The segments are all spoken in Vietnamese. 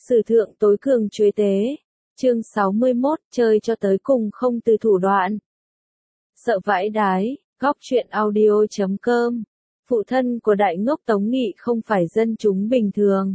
Sử thượng tối cường chuế tế. Chương 61, chơi cho tới cùng không từ thủ đoạn. Sợ vãi đái, góc truyện audio.com. Phụ thân của đại ngốc Tống Nghị không phải dân chúng bình thường.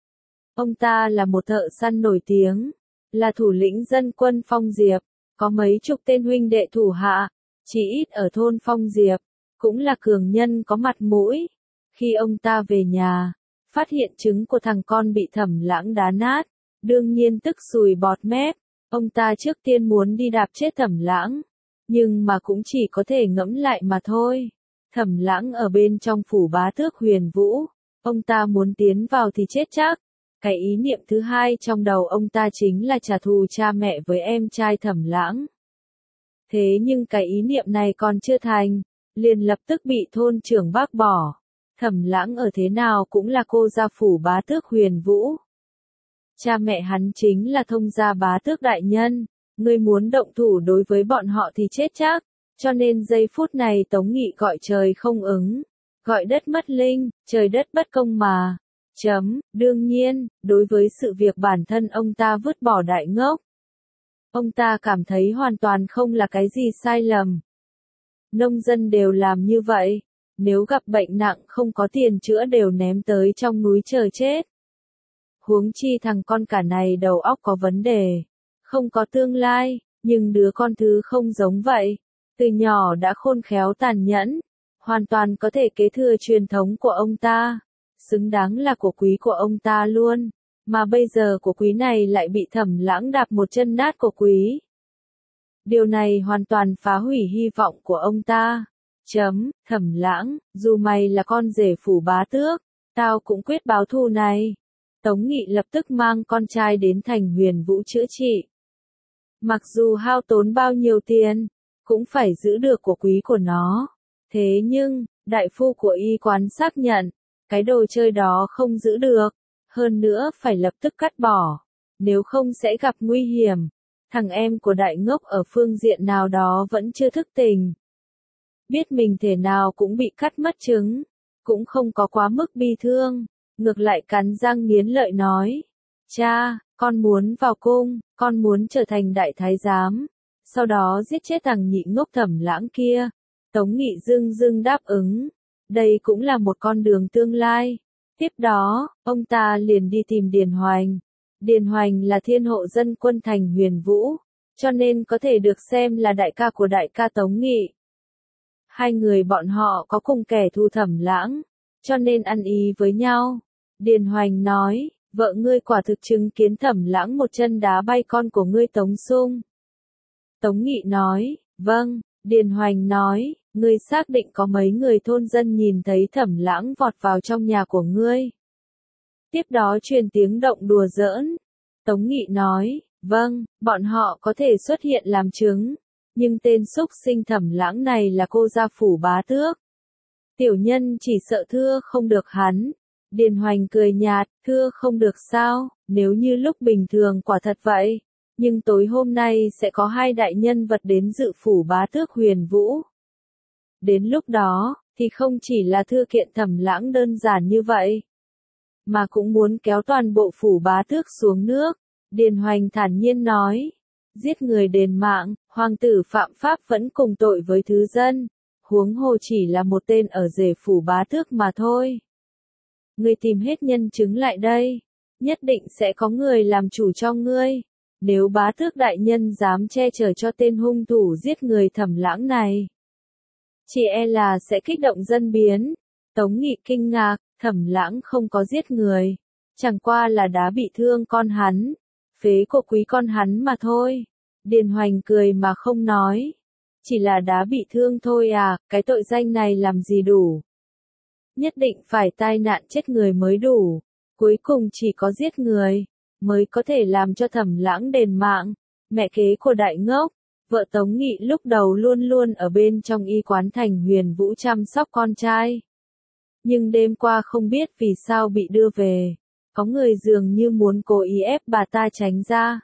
Ông ta là một thợ săn nổi tiếng, là thủ lĩnh dân quân Phong Diệp, có mấy chục tên huynh đệ thủ hạ, chỉ ít ở thôn Phong Diệp, cũng là cường nhân có mặt mũi. Khi ông ta về nhà, phát hiện trứng của thằng con bị Thẩm Lãng đá nát, đương nhiên tức sùi bọt mép. Ông ta trước tiên muốn đi đạp chết Thẩm Lãng, nhưng mà cũng chỉ có thể ngẫm lại mà thôi. Thẩm Lãng ở bên trong phủ bá tước Huyền Vũ, ông ta muốn tiến vào thì chết chắc. Cái ý niệm thứ hai trong đầu ông ta chính là trả thù cha mẹ với em trai Thẩm Lãng. Thế nhưng cái ý niệm này còn chưa thành, liền lập tức bị thôn trưởng bác bỏ. Thẩm Lãng ở thế nào cũng là cô gia phủ bá tước Huyền Vũ. Cha mẹ hắn chính là thông gia bá tước đại nhân, ngươi muốn động thủ đối với bọn họ thì chết chắc, cho nên giây phút này Tống Nghị gọi trời không ứng, gọi đất mất linh, trời đất bất công mà. Đương nhiên, đối với sự việc bản thân ông ta vứt bỏ đại ngốc, ông ta cảm thấy hoàn toàn không là cái gì sai lầm. Nông dân đều làm như vậy, nếu gặp bệnh nặng không có tiền chữa đều ném tới trong núi chờ chết. Huống chi thằng con cả này đầu óc có vấn đề, không có tương lai, nhưng đứa con thứ không giống vậy, từ nhỏ đã khôn khéo tàn nhẫn, hoàn toàn có thể kế thừa truyền thống của ông ta, xứng đáng là của quý của ông ta luôn, mà bây giờ của quý này lại bị Thẩm Lãng đạp một chân nát của quý. Điều này hoàn toàn phá hủy hy vọng của ông ta. Thẩm Lãng, dù mày là con rể phủ bá tước, tao cũng quyết báo thù này. Tống Nghị lập tức mang con trai đến thành Huyền Vũ chữa trị. Mặc dù hao tốn bao nhiêu tiền, cũng phải giữ được của quý của nó. Thế nhưng, đại phu của y quán xác nhận, cái đồ chơi đó không giữ được, hơn nữa phải lập tức cắt bỏ, nếu không sẽ gặp nguy hiểm. Thằng em của đại ngốc ở phương diện nào đó vẫn chưa thức tỉnh. Biết mình thể nào cũng bị cắt mất trứng, cũng không có quá mức bi thương, ngược lại cắn răng nghiến lợi nói, cha, con muốn vào cung, con muốn trở thành đại thái giám, sau đó giết chết thằng nhị ngốc Thẩm Lãng kia. Tống Nghị dưng dưng đáp ứng, đây cũng là một con đường tương lai. Tiếp đó, ông ta liền đi tìm Điền Hoành. Điền Hoành là thiên hộ dân quân thành Huyền Vũ, cho nên có thể được xem là đại ca của đại ca Tống Nghị. Hai người bọn họ có cùng kẻ thù Thẩm Lãng, cho nên ăn ý với nhau. Điền Hoành nói, vợ ngươi quả thực chứng kiến Thẩm Lãng một chân đá bay con của ngươi Tống Sung. Tống Nghị nói, vâng. Điền Hoành nói, ngươi xác định có mấy người thôn dân nhìn thấy Thẩm Lãng vọt vào trong nhà của ngươi. Tiếp đó truyền tiếng động đùa giỡn. Tống Nghị nói, vâng, bọn họ có thể xuất hiện làm chứng, nhưng tên xúc sinh Thẩm Lãng này là cô gia phủ bá tước. Tiểu nhân chỉ sợ thưa không được hắn. Điền Hoành cười nhạt, thưa không được sao, nếu như lúc bình thường quả thật vậy. Nhưng tối hôm nay sẽ có hai đại nhân vật đến dự phủ bá tước Huyền Vũ. Đến lúc đó, thì không chỉ là thư kiện Thẩm Lãng đơn giản như vậy, mà cũng muốn kéo toàn bộ phủ bá tước xuống nước. Điền Hoành thản nhiên nói, giết người đền mạng, hoàng tử phạm pháp vẫn cùng tội với thứ dân, huống hồ chỉ là một tên ở rể phủ bá tước mà thôi. Ngươi tìm hết nhân chứng lại đây, nhất định sẽ có người làm chủ cho ngươi. Nếu bá tước đại nhân dám che chở cho tên hung thủ giết người Thẩm Lãng này, chỉ e là sẽ kích động dân biến. Tống Nghị kinh ngạc, Thẩm Lãng không có giết người, chẳng qua là đá bị thương con hắn, phế của quý con hắn mà thôi. Điền Hoành cười mà không nói, chỉ là đá bị thương thôi à, cái tội danh này làm gì đủ. Nhất định phải tai nạn chết người mới đủ, cuối cùng chỉ có giết người mới có thể làm cho Thẩm Lãng đền mạng. Mẹ kế của đại ngốc, vợ Tống Nghị lúc đầu luôn luôn ở bên trong y quán thành Huyền Vũ chăm sóc con trai. Nhưng đêm qua không biết vì sao bị đưa về, có người dường như muốn cố ý ép bà ta tránh ra.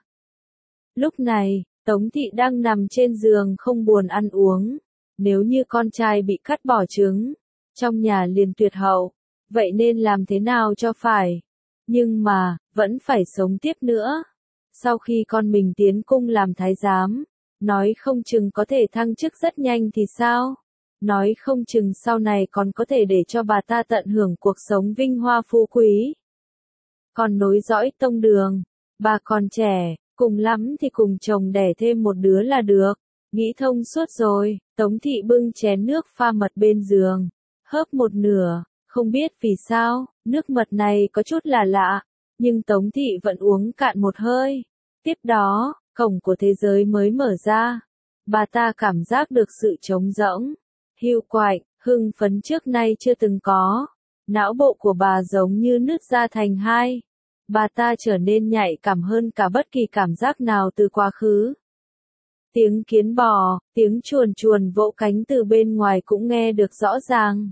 Lúc này, Tống Thị đang nằm trên giường không buồn ăn uống, nếu như con trai bị cắt bỏ trứng, trong nhà liền tuyệt hậu, vậy nên làm thế nào cho phải. Nhưng mà, vẫn phải sống tiếp nữa. Sau khi con mình tiến cung làm thái giám, nói không chừng có thể thăng chức rất nhanh thì sao? Nói không chừng sau này còn có thể để cho bà ta tận hưởng cuộc sống vinh hoa phú quý. Còn nối dõi tông đường, bà còn trẻ, cùng lắm thì cùng chồng đẻ thêm một đứa là được. Nghĩ thông suốt rồi, Tống thị bưng chén nước pha mật bên giường, hớp một nửa, không biết vì sao, nước mật này có chút là lạ, nhưng Tống thị vẫn uống cạn một hơi. Tiếp đó, cổng của thế giới mới mở ra. Bà ta cảm giác được sự trống rỗng, hiu quạnh, hưng phấn trước nay chưa từng có. Não bộ của bà giống như nứt ra thành hai. Bà ta trở nên nhạy cảm hơn cả bất kỳ cảm giác nào từ quá khứ. Tiếng kiến bò, tiếng chuồn chuồn vỗ cánh từ bên ngoài cũng nghe được rõ ràng.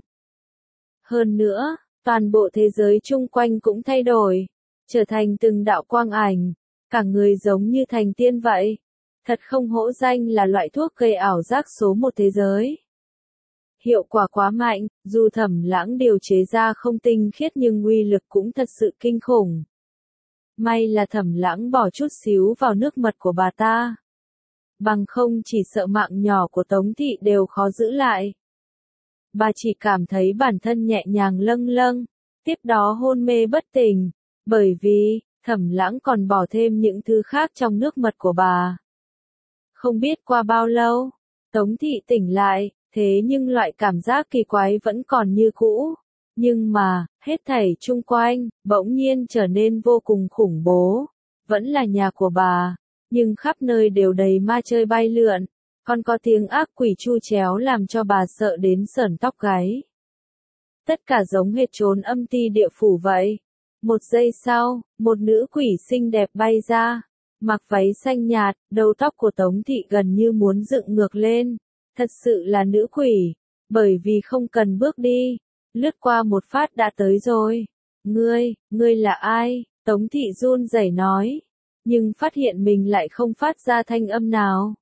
Hơn nữa, toàn bộ thế giới chung quanh cũng thay đổi, trở thành từng đạo quang ảnh, cả người giống như thành tiên vậy. Thật không hổ danh là loại thuốc gây ảo giác số một thế giới. Hiệu quả quá mạnh, dù Thẩm Lãng điều chế ra không tinh khiết nhưng uy lực cũng thật sự kinh khủng. May là Thẩm Lãng bỏ chút xíu vào nước mật của bà ta. Bằng không chỉ sợ mạng nhỏ của Tống thị đều khó giữ lại. Bà chỉ cảm thấy bản thân nhẹ nhàng lâng lâng, tiếp đó hôn mê bất tỉnh, bởi vì, Thẩm Lãng còn bỏ thêm những thứ khác trong nước mật của bà. Không biết qua bao lâu, Tống thị tỉnh lại, thế nhưng loại cảm giác kỳ quái vẫn còn như cũ. Nhưng mà, hết thảy chung quanh, bỗng nhiên trở nên vô cùng khủng bố. Vẫn là nhà của bà, nhưng khắp nơi đều đầy ma chơi bay lượn, còn có tiếng ác quỷ chu chéo làm cho bà sợ đến sởn tóc gáy. Tất cả giống hệt trốn âm ti địa phủ vậy. Một giây sau, một nữ quỷ xinh đẹp bay ra, mặc váy xanh nhạt, đầu tóc của Tống thị gần như muốn dựng ngược lên. Thật sự là nữ quỷ, bởi vì không cần bước đi, lướt qua một phát đã tới rồi. Ngươi là ai? Tống thị run rẩy nói, nhưng phát hiện mình lại không phát ra thanh âm nào.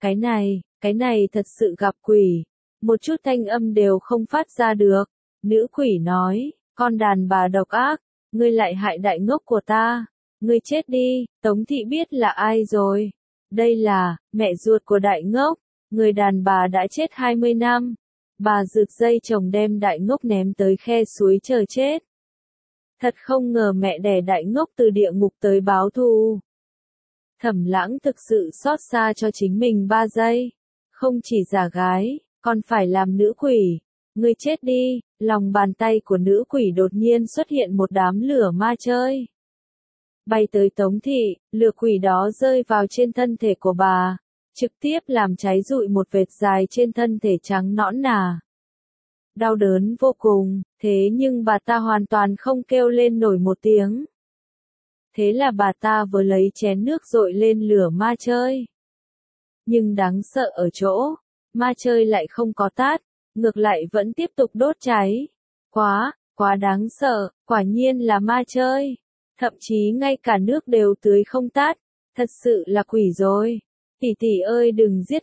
Cái này thật sự gặp quỷ, một chút thanh âm đều không phát ra được. Nữ quỷ nói, con đàn bà độc ác, ngươi lại hại đại ngốc của ta, ngươi chết đi. Tống thị biết là ai rồi, đây là mẹ ruột của đại ngốc. Người đàn bà đã chết 20 năm. Bà rực dây chồng đem đại ngốc ném tới khe suối chờ chết. Thật không ngờ mẹ đẻ đại ngốc từ địa ngục tới báo thù. Thẩm Lãng thực sự xót xa cho chính mình 3 giây. Không chỉ giả gái, còn phải làm nữ quỷ. Ngươi chết đi, lòng bàn tay của nữ quỷ đột nhiên xuất hiện một đám lửa ma chơi. Bay tới Tống thị, lửa quỷ đó rơi vào trên thân thể của bà, trực tiếp làm cháy rụi một vệt dài trên thân thể trắng nõn nà. Đau đớn vô cùng, thế nhưng bà ta hoàn toàn không kêu lên nổi một tiếng. Thế là bà ta vừa lấy chén nước dội lên lửa ma chơi. Nhưng đáng sợ ở chỗ, ma chơi lại không có tát, ngược lại vẫn tiếp tục đốt cháy. Quá đáng sợ, quả nhiên là ma chơi. Thậm chí ngay cả nước đều tưới không tát, thật sự là quỷ rồi. Tỷ tỷ ơi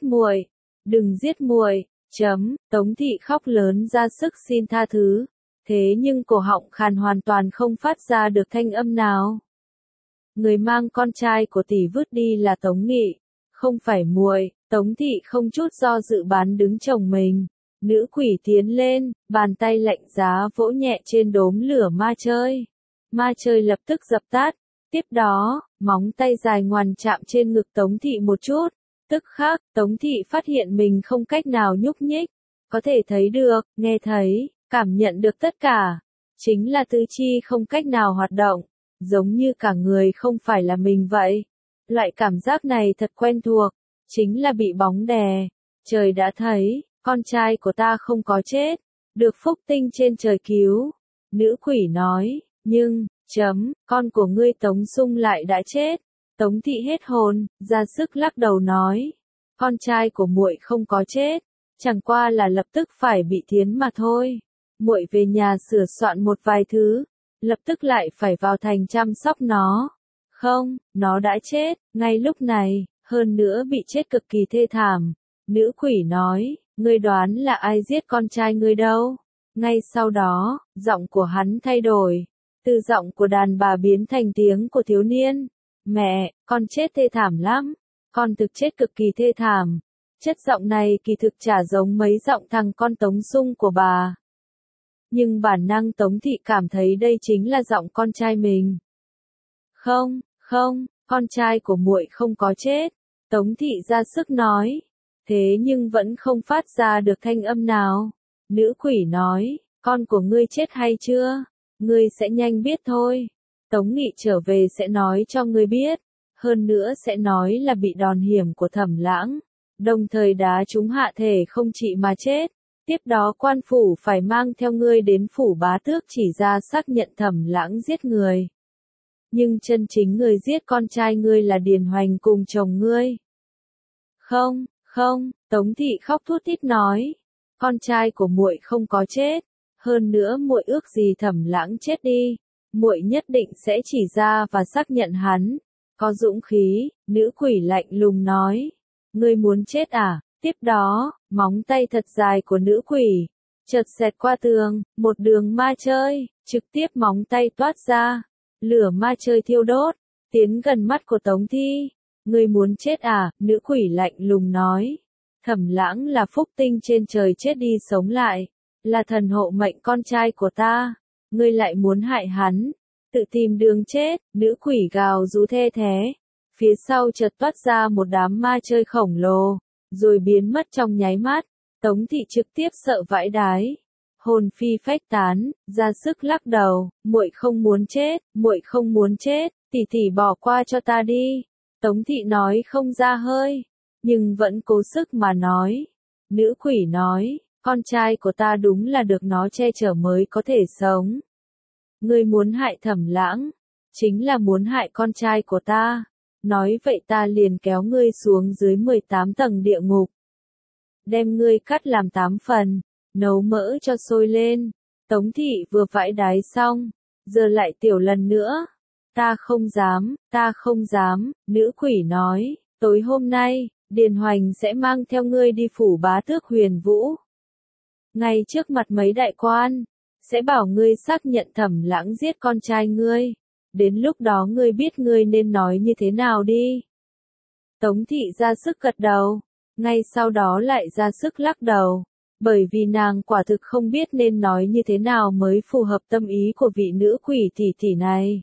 đừng giết muội, Tống thị khóc lớn ra sức xin tha thứ, thế nhưng cổ họng khàn hoàn toàn không phát ra được thanh âm nào. Người mang con trai của tỷ vứt đi là Tống Nghị, không phải muội. Tống thị không chút do dự bán đứng chồng mình. Nữ quỷ tiến lên, bàn tay lạnh giá vỗ nhẹ trên đốm lửa ma chơi. Ma chơi lập tức dập tắt. Tiếp đó, móng tay dài ngoằn chạm trên ngực Tống thị một chút. Tức khắc, Tống thị phát hiện mình không cách nào nhúc nhích. Có thể thấy được, nghe thấy, cảm nhận được tất cả. Chính là tứ chi không cách nào hoạt động. Giống như cả người không phải là mình vậy. Loại cảm giác này thật quen thuộc. Chính là bị bóng đè. Trời đã thấy, con trai của ta không có chết. Được phúc tinh trên trời cứu. Nữ quỷ nói, nhưng, con của ngươi Tống Sung lại đã chết. Tống thị hết hồn, ra sức lắc đầu nói, con trai của muội không có chết, chẳng qua là lập tức phải bị thiến mà thôi. Muội về nhà sửa soạn một vài thứ, lập tức lại phải vào thành chăm sóc nó. Không, nó đã chết, ngay lúc này, hơn nữa bị chết cực kỳ thê thảm. Nữ quỷ nói, ngươi đoán là ai giết con trai ngươi đâu? Ngay sau đó, giọng của hắn thay đổi. Từ giọng của đàn bà biến thành tiếng của thiếu niên. Mẹ, con chết thê thảm lắm. Con thực chết cực kỳ thê thảm. Chất giọng này kỳ thực chả giống mấy giọng thằng con Tống Sung của bà. Nhưng bản năng Tống Thị cảm thấy đây chính là giọng con trai mình. Không, không, con trai của muội không có chết. Tống Thị ra sức nói. Thế nhưng vẫn không phát ra được thanh âm nào. Nữ quỷ nói, con của ngươi chết hay chưa? Ngươi sẽ nhanh biết thôi. Tống Nghị trở về sẽ nói cho ngươi biết. Hơn nữa sẽ nói là bị đòn hiểm của Thẩm Lãng. Đồng thời đá trúng hạ thể không trị mà chết. Tiếp đó quan phủ phải mang theo ngươi đến phủ Bá Tước chỉ ra xác nhận Thẩm Lãng giết người. Nhưng chân chính người giết con trai ngươi là Điền Hoành cùng chồng ngươi. Không, không, Tống Thị khóc thút thít nói. Con trai của muội không có chết. Hơn nữa muội ước gì Thẩm Lãng chết đi. Muội nhất định sẽ chỉ ra và xác nhận hắn. Có dũng khí, nữ quỷ lạnh lùng nói. Ngươi muốn chết à? Tiếp đó, móng tay thật dài của nữ quỷ chợt xẹt qua tường, một đường ma chơi, trực tiếp móng tay toát ra. Lửa ma chơi thiêu đốt, tiến gần mắt của Tống Thi. Ngươi muốn chết à? Nữ quỷ lạnh lùng nói. Thẩm Lãng là phúc tinh trên trời chết đi sống lại, là thần hộ mệnh con trai của ta. Ngươi lại muốn hại hắn, tự tìm đường chết. Nữ quỷ gào rú the thé. Phía sau chợt toát ra một đám ma chơi khổng lồ, rồi biến mất trong nháy mắt. Tống Thị trực tiếp sợ vãi đái, hồn phi phách tán, ra sức lắc đầu. Muội không muốn chết, muội không muốn chết, tỷ tỷ bỏ qua cho ta đi. Tống Thị nói không ra hơi, nhưng vẫn cố sức mà nói. Nữ quỷ nói, con trai của ta đúng là được nó che chở mới có thể sống. Ngươi muốn hại Thẩm Lãng, chính là muốn hại con trai của ta. Nói vậy ta liền kéo ngươi xuống dưới 18 tầng địa ngục. Đem ngươi cắt làm 8 phần, nấu mỡ cho sôi lên. Tống Thị vừa vãi đái xong, giờ lại tiểu lần nữa. Ta không dám, nữ quỷ nói, tối hôm nay, Điền Hoành sẽ mang theo ngươi đi phủ Bá Tước Huyền Vũ. Ngay trước mặt mấy đại quan, sẽ bảo ngươi xác nhận Thẩm Lãng giết con trai ngươi. Đến lúc đó ngươi biết ngươi nên nói như thế nào đi. Tống Thị ra sức gật đầu, ngay sau đó lại ra sức lắc đầu, bởi vì nàng quả thực không biết nên nói như thế nào mới phù hợp tâm ý của vị nữ quỷ tỷ tỷ này.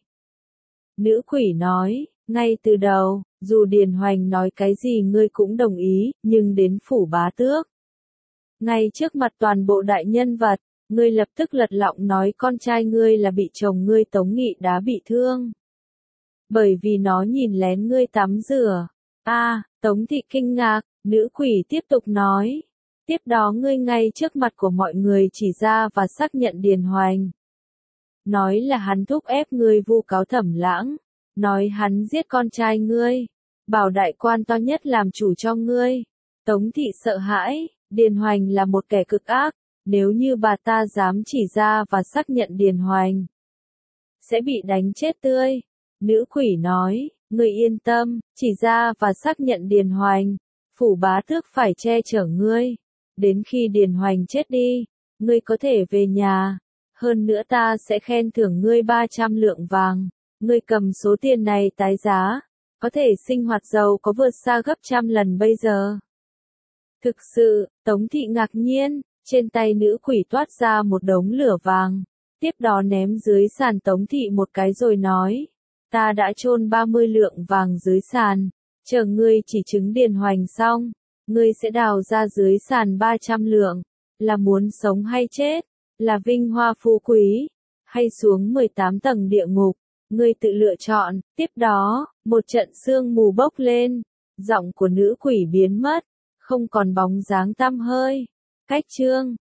Nữ quỷ nói, ngay từ đầu, dù Điền Hoành nói cái gì ngươi cũng đồng ý, nhưng đến phủ Bá Tước, ngay trước mặt toàn bộ đại nhân vật, ngươi lập tức lật lọng nói con trai ngươi là bị chồng ngươi Tống Nghị đá bị thương. Bởi vì nó nhìn lén ngươi tắm rửa. Tống Thị kinh ngạc, nữ quỷ tiếp tục nói. Tiếp đó ngươi ngay trước mặt của mọi người chỉ ra và xác nhận Điền Hoành. Nói là hắn thúc ép ngươi vu cáo Thẩm Lãng. Nói hắn giết con trai ngươi. Bảo đại quan to nhất làm chủ cho ngươi. Tống Thị sợ hãi, Điền Hoành là một kẻ cực ác. Nếu như bà ta dám chỉ ra và xác nhận Điền Hoành, sẽ bị đánh chết tươi. Nữ quỷ nói, ngươi yên tâm, chỉ ra và xác nhận Điền Hoành, phủ Bá Tước phải che chở ngươi. Đến khi Điền Hoành chết đi, ngươi có thể về nhà. Hơn nữa ta sẽ khen thưởng ngươi 300 lượng vàng. Ngươi cầm số tiền này tái giá, có thể sinh hoạt giàu có vượt xa gấp trăm lần bây giờ. Thực sự, Tống Thị ngạc nhiên. Trên tay nữ quỷ toát ra một đống lửa vàng. Tiếp đó ném dưới sàn Tống Thị một cái rồi nói. Ta đã chôn 30 lượng vàng dưới sàn. Chờ ngươi chỉ chứng Điền Hoành xong. Ngươi sẽ đào ra dưới sàn 300 lượng. Là muốn sống hay chết? Là vinh hoa phú quý? Hay xuống 18 tầng địa ngục? Ngươi tự lựa chọn. Tiếp đó, một trận sương mù bốc lên. Giọng của nữ quỷ biến mất. Không còn bóng dáng tăm hơi. Cách chương